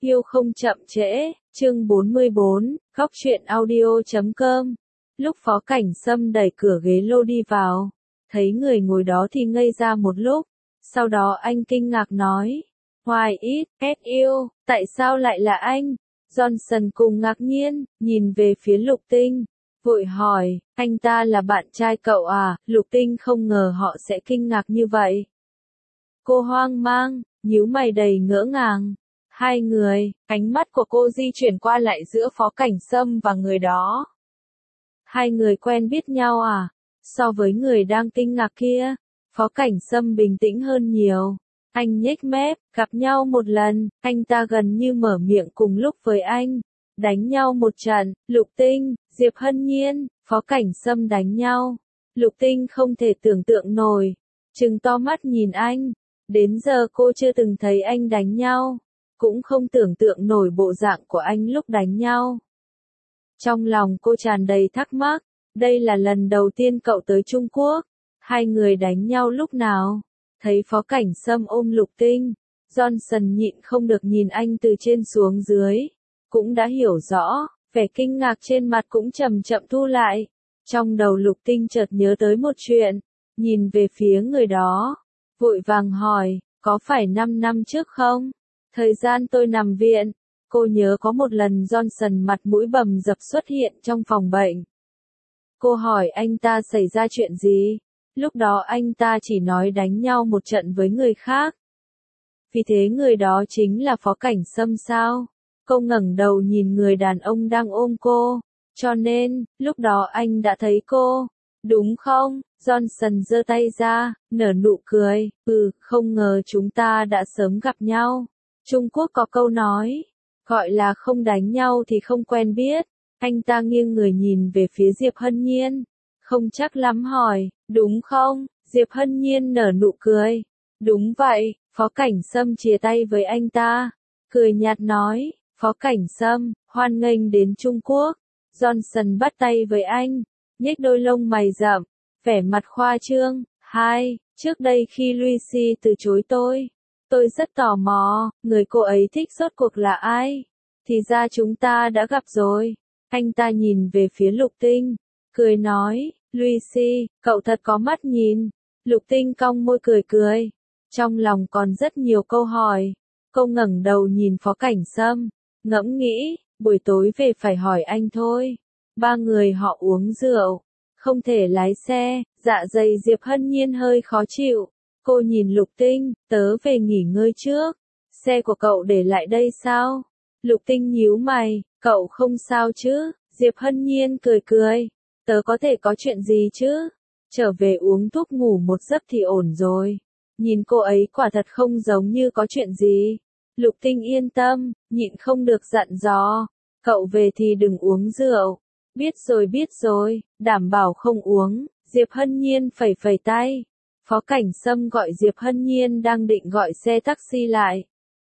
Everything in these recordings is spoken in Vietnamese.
Yêu không chậm trễ, chương 44, góc truyện audio.com. Lúc Phó Cảnh Sâm đẩy cửa ghế lô đi vào, thấy người ngồi đó thì ngây ra một lúc, sau đó anh kinh ngạc nói, Why is you, tại sao lại là anh? Johnson cùng ngạc nhiên, nhìn về phía Lục Tinh, vội hỏi, anh ta là bạn trai cậu à? Lục Tinh không ngờ họ sẽ kinh ngạc như vậy. Cô hoang mang, nhíu mày đầy ngỡ ngàng. Hai người, ánh mắt của cô di chuyển qua lại giữa Phó Cảnh Sâm và người đó. Hai người quen biết nhau à? So với người đang kinh ngạc kia, Phó Cảnh Sâm bình tĩnh hơn nhiều. Anh nhếch mép, gặp nhau một lần, anh ta gần như mở miệng cùng lúc với anh. Đánh nhau một trận, Lục Tinh, Diệp Hân Nhiên, Phó Cảnh Sâm đánh nhau. Lục Tinh không thể tưởng tượng nổi, trừng to mắt nhìn anh. Đến giờ cô chưa từng thấy anh đánh nhau, cũng không tưởng tượng nổi bộ dạng của anh lúc đánh nhau. Trong lòng cô tràn đầy thắc mắc, đây là lần đầu tiên cậu tới Trung Quốc, hai người đánh nhau lúc nào? Thấy Phó Cảnh Sâm ôm Lục Tinh, Johnson nhịn không được nhìn anh từ trên xuống dưới, cũng đã hiểu rõ, vẻ kinh ngạc trên mặt cũng chậm chậm thu lại. Trong đầu Lục Tinh chợt nhớ tới một chuyện, nhìn về phía người đó, vội vàng hỏi, có phải 5 năm trước không? Thời gian tôi nằm viện, cô nhớ có một lần Johnson mặt mũi bầm dập xuất hiện trong phòng bệnh. Cô hỏi anh ta xảy ra chuyện gì? Lúc đó anh ta chỉ nói đánh nhau một trận với người khác. Vì thế người đó chính là Phó Cảnh Sâm sao? Cô ngẩng đầu nhìn người đàn ông đang ôm cô, cho nên, lúc đó anh đã thấy cô, đúng không? Johnson giơ tay ra, nở nụ cười, không ngờ chúng ta đã sớm gặp nhau. Trung Quốc có câu nói, gọi là không đánh nhau thì không quen biết. Anh ta nghiêng người nhìn về phía Diệp Hân Nhiên, không chắc lắm hỏi, đúng không? Diệp Hân Nhiên nở nụ cười, đúng vậy. Phó Cảnh Sâm chia tay với anh ta, cười nhạt nói, Phó Cảnh Sâm, hoan nghênh đến Trung Quốc. Johnson bắt tay với anh, nhếch đôi lông mày rậm, vẻ mặt khoa trương. Trước đây khi Lucy từ chối tôi rất tò mò, người cô ấy thích rốt cuộc là ai? Thì ra chúng ta đã gặp rồi. Anh ta nhìn về phía Lục Tinh, cười nói, Lucy, cậu thật có mắt nhìn. Lục Tinh cong môi cười. Trong lòng còn rất nhiều câu hỏi. Cô ngẩng đầu nhìn Phó Cảnh Sâm, ngẫm nghĩ, buổi tối về phải hỏi anh thôi. Ba người họ uống rượu, không thể lái xe, dạ dày Diệp Hân Nhiên hơi khó chịu. Cô nhìn Lục Tinh, tớ về nghỉ ngơi trước. Xe của cậu để lại đây sao? Lục Tinh nhíu mày, cậu không sao chứ? Diệp Hân Nhiên cười. Tớ có thể có chuyện gì chứ? Trở về uống thuốc ngủ một giấc thì ổn rồi. Nhìn cô ấy quả thật không giống như có chuyện gì. Lục Tinh yên tâm, nhịn không được dặn dò. Cậu về thì đừng uống rượu. Biết rồi, đảm bảo không uống. Diệp Hân Nhiên phẩy tay. Phó Cảnh Sâm gọi Diệp Hân Nhiên đang định gọi xe taxi lại.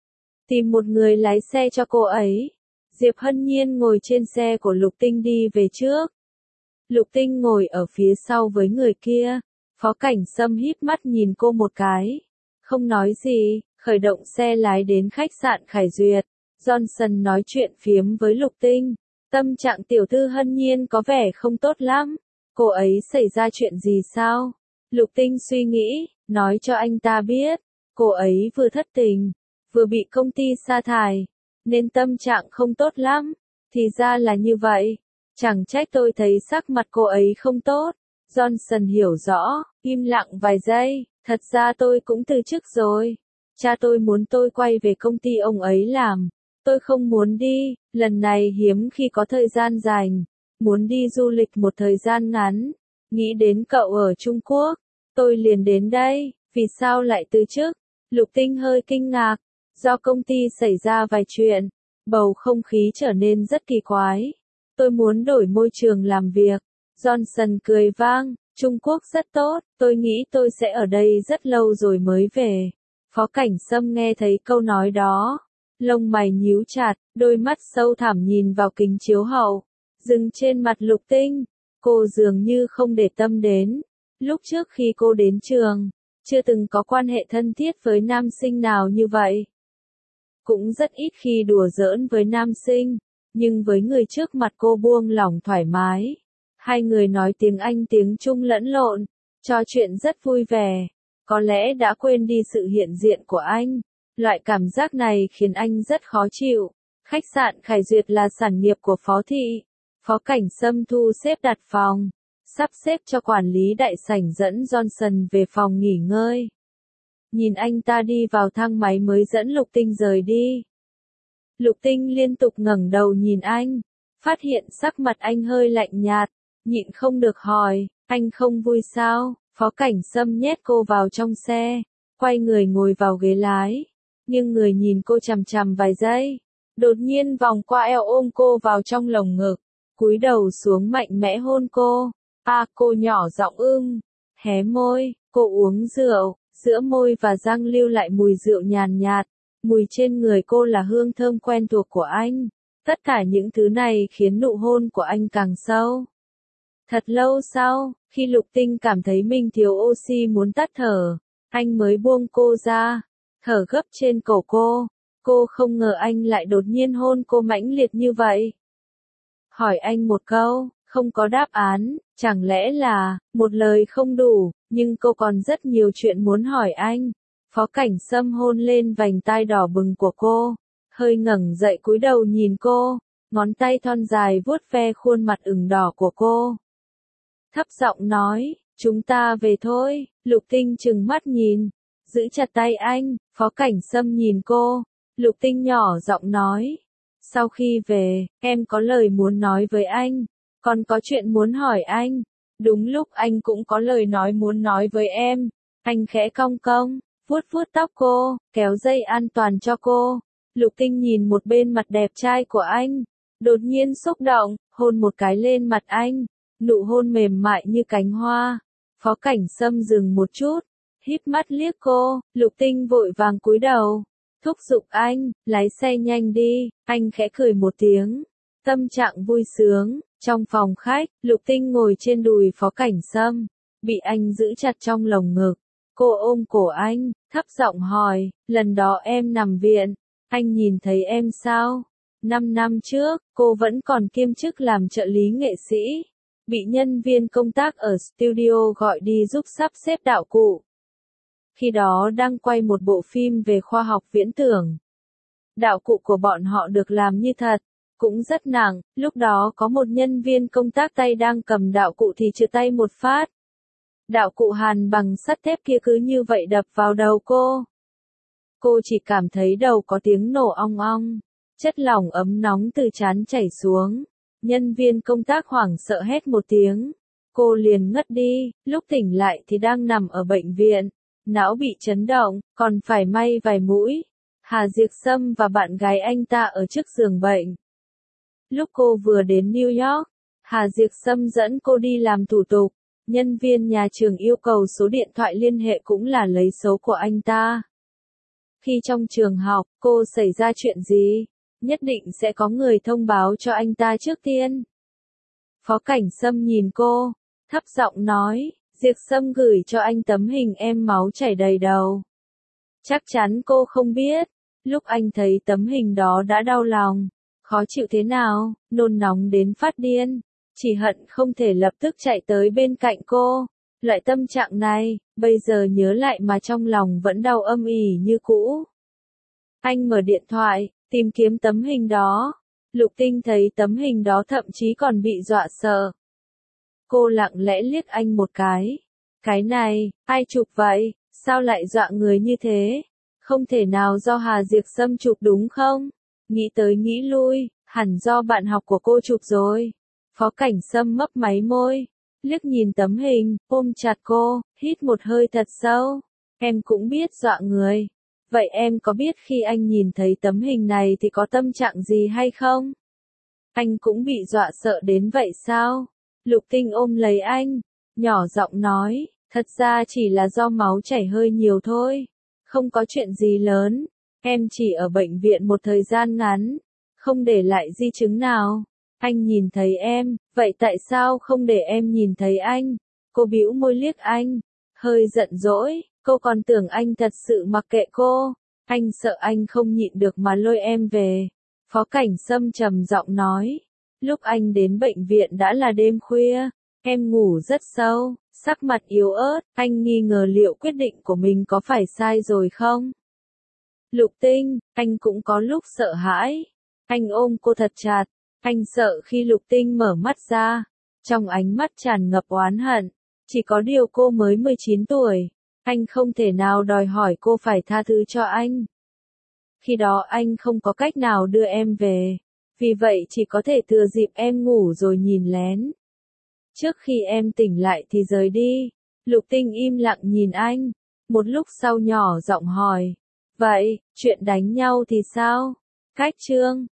Tìm một người lái xe cho cô ấy. Diệp Hân Nhiên ngồi trên xe của Lục Tinh đi về trước. Lục Tinh ngồi ở phía sau với người kia. Phó Cảnh Sâm híp mắt nhìn cô một cái. Không nói gì, khởi động xe lái đến khách sạn Khải Duyệt. Johnson nói chuyện phiếm với Lục Tinh. Tâm trạng tiểu thư Hân Nhiên có vẻ không tốt lắm. Cô ấy xảy ra chuyện gì sao? Lục Tinh suy nghĩ, nói cho anh ta biết. Cô ấy vừa thất tình, vừa bị công ty sa thải, nên tâm trạng không tốt lắm. Thì ra là như vậy. Chẳng trách tôi thấy sắc mặt cô ấy không tốt. Johnson hiểu rõ, im lặng vài giây, thật ra tôi cũng từ chức rồi. Cha tôi muốn tôi quay về công ty ông ấy làm. Tôi không muốn đi, lần này hiếm khi có thời gian rảnh, muốn đi du lịch một thời gian ngắn. Nghĩ đến cậu ở Trung Quốc, tôi liền đến đây. Vì sao lại từ chức? Lục Tinh hơi kinh ngạc, do công ty xảy ra vài chuyện, bầu không khí trở nên rất kỳ quái. Tôi muốn đổi môi trường làm việc. Johnson cười vang, Trung Quốc rất tốt, tôi nghĩ tôi sẽ ở đây rất lâu rồi mới về. Phó Cảnh Sâm nghe thấy câu nói đó, lông mày nhíu chặt, đôi mắt sâu thẳm nhìn vào kính chiếu hậu, dừng trên mặt Lục Tinh. Cô dường như không để tâm đến. Lúc trước khi cô đến trường, chưa từng có quan hệ thân thiết với nam sinh nào như vậy. cũng rất ít khi đùa giỡn với nam sinh, nhưng với người trước mặt cô buông lỏng thoải mái. Hai người nói tiếng Anh tiếng Trung lẫn lộn, trò chuyện rất vui vẻ, có lẽ đã quên đi sự hiện diện của anh. Loại cảm giác này khiến anh rất khó chịu. Khách sạn Khải Duyệt là sản nghiệp của Phó Thị. Phó Cảnh Sâm thu xếp đặt phòng, sắp xếp cho quản lý đại sảnh dẫn Johnson về phòng nghỉ ngơi. Nhìn anh ta đi vào thang máy mới dẫn Lục Tinh rời đi. Lục Tinh liên tục ngẩng đầu nhìn anh, phát hiện sắc mặt anh hơi lạnh nhạt, nhịn không được hỏi, anh không vui sao? Phó Cảnh Sâm nhét cô vào trong xe, quay người ngồi vào ghế lái, nhưng người nhìn cô chằm chằm vài giây, đột nhiên vòng qua eo ôm cô vào trong lồng ngực, cúi đầu xuống mạnh mẽ hôn cô. Cô nhỏ giọng hé môi, cô uống rượu, giữa môi và răng lưu lại mùi rượu nhàn nhạt, mùi trên người cô là hương thơm quen thuộc của anh. Tất cả những thứ này khiến nụ hôn của anh càng sâu. Thật lâu sau, khi Lục Tinh cảm thấy mình thiếu oxy muốn tắt thở, anh mới buông cô ra, thở gấp trên cổ cô. Cô không ngờ anh lại đột nhiên hôn cô mãnh liệt như vậy. Hỏi anh một câu, không có đáp án, chẳng lẽ là, một lời không đủ, nhưng cô còn rất nhiều chuyện muốn hỏi anh. Phó Cảnh Sâm hôn lên vành tai đỏ bừng của cô, hơi ngẩng dậy cúi đầu nhìn cô, ngón tay thon dài vuốt ve khuôn mặt ửng đỏ của cô. Thấp giọng nói, chúng ta về thôi. Lục Tinh trừng mắt nhìn, giữ chặt tay anh. Phó Cảnh Sâm nhìn cô, Lục Tinh nhỏ giọng nói, sau khi về, em có lời muốn nói với anh, còn có chuyện muốn hỏi anh. Đúng lúc anh cũng có lời muốn nói với em. Anh khẽ cong cong, vuốt vuốt tóc cô, kéo dây an toàn cho cô. Lục Tinh nhìn một bên mặt đẹp trai của anh, đột nhiên xúc động, hôn một cái lên mặt anh, nụ hôn mềm mại như cánh hoa. Phó Cảnh Sâm dừng một chút, híp mắt liếc cô. Lục Tinh vội vàng cúi đầu, thúc giục anh, lái xe nhanh đi. Anh khẽ cười một tiếng, tâm trạng vui sướng. Trong phòng khách, Lục Tinh ngồi trên đùi Phó Cảnh Sâm, bị anh giữ chặt trong lồng ngực. Cô ôm cổ anh, thấp giọng hỏi, lần đó em nằm viện, anh nhìn thấy em sao? 5 năm trước, cô vẫn còn kiêm chức làm trợ lý nghệ sĩ, bị nhân viên công tác ở studio gọi đi giúp sắp xếp đạo cụ. Khi đó đang quay một bộ phim về khoa học viễn tưởng. Đạo cụ của bọn họ được làm như thật, cũng rất nặng. Lúc đó có một nhân viên công tác tay đang cầm đạo cụ thì trượt tay một phát. Đạo cụ hàn bằng sắt thép kia cứ như vậy đập vào đầu cô. Cô chỉ cảm thấy đầu có tiếng nổ ong ong, chất lỏng ấm nóng từ trán chảy xuống. Nhân viên công tác hoảng sợ hét một tiếng, cô liền ngất đi. Lúc tỉnh lại thì đang nằm ở bệnh viện, não bị chấn động, còn phải may vài mũi. Hà Diệc Sâm và bạn gái anh ta ở trước giường bệnh. Lúc cô vừa đến New York, Hà Diệc Sâm dẫn cô đi làm thủ tục. Nhân viên nhà trường yêu cầu số điện thoại liên hệ cũng là lấy số của anh ta. Khi trong trường học, cô xảy ra chuyện gì, nhất định sẽ có người thông báo cho anh ta trước tiên. Phó Cảnh Sâm nhìn cô, thấp giọng nói, Diệc Sâm gửi cho anh tấm hình em máu chảy đầy đầu. Chắc chắn cô không biết, lúc anh thấy tấm hình đó đã đau lòng, khó chịu thế nào, nôn nóng đến phát điên, chỉ hận không thể lập tức chạy tới bên cạnh cô. Loại tâm trạng này, bây giờ nhớ lại mà trong lòng vẫn đau âm ỉ như cũ. Anh mở điện thoại, tìm kiếm tấm hình đó. Lục Tinh thấy tấm hình đó thậm chí còn bị dọa sợ. Cô lặng lẽ liếc anh một cái. Cái này, ai chụp vậy, sao lại dọa người như thế? Không thể nào do Hà Diệc Sâm chụp đúng không? Nghĩ tới nghĩ lui, hẳn do bạn học của cô chụp rồi. Phó Cảnh Sâm mấp máy môi, liếc nhìn tấm hình, ôm chặt cô, hít một hơi thật sâu. Em cũng biết dọa người. Vậy em có biết khi anh nhìn thấy tấm hình này thì có tâm trạng gì hay không? Anh cũng bị dọa sợ đến vậy sao? Lục Tinh ôm lấy anh, nhỏ giọng nói, thật ra chỉ là do máu chảy hơi nhiều thôi. Không có chuyện gì lớn. Em chỉ ở bệnh viện một thời gian ngắn, không để lại di chứng nào. Anh nhìn thấy em, vậy tại sao không để em nhìn thấy anh? Cô bĩu môi liếc anh, hơi giận dỗi, cô còn tưởng anh thật sự mặc kệ cô. Anh sợ anh không nhịn được mà lôi em về. Phó Cảnh Sâm trầm giọng nói. Lúc anh đến bệnh viện đã là đêm khuya, em ngủ rất sâu, sắc mặt yếu ớt, anh nghi ngờ liệu quyết định của mình có phải sai rồi không? Lục Tinh, anh cũng có lúc sợ hãi. Anh ôm cô thật chặt, anh sợ khi Lục Tinh mở mắt ra, trong ánh mắt tràn ngập oán hận. Chỉ có điều cô mới 19 tuổi, anh không thể nào đòi hỏi cô phải tha thứ cho anh. Khi đó anh không có cách nào đưa em về, vì vậy chỉ có thể thừa dịp em ngủ rồi nhìn lén. Trước khi em tỉnh lại thì rời đi. Lục Tinh im lặng nhìn anh, một lúc sau nhỏ giọng hỏi. Vậy, chuyện đánh nhau thì sao? Cách chương